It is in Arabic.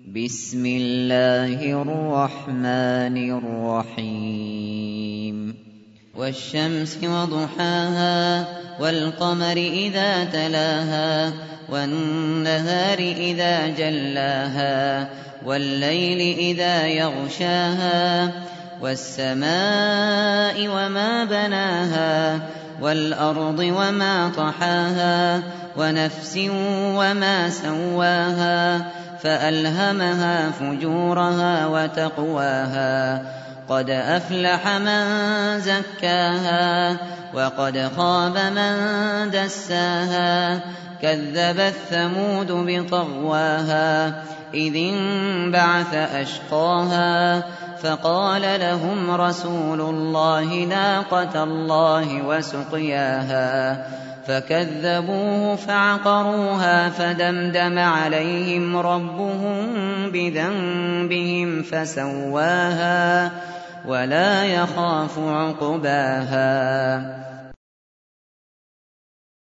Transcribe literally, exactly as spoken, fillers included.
بسم الله الرحمن الرحيم والشمس وضحاها والقمر إذا تلاها والنهار إذا جلاها والليل إذا يغشاها والسماء وما بناها والأرض وما طحاها ونفس وما سواها فألهمها فجورها وتقواها قد أفلح من زكاها وقد خاب من دساها كذبت ثمود بطغواها إذ انبعث أشقاها فقال لهم رسول الله ناقة الله وسقياها فكذبوه فعقروها فدمدم عليهم ربهم بذنبهم فسواها ولا يخاف عقباها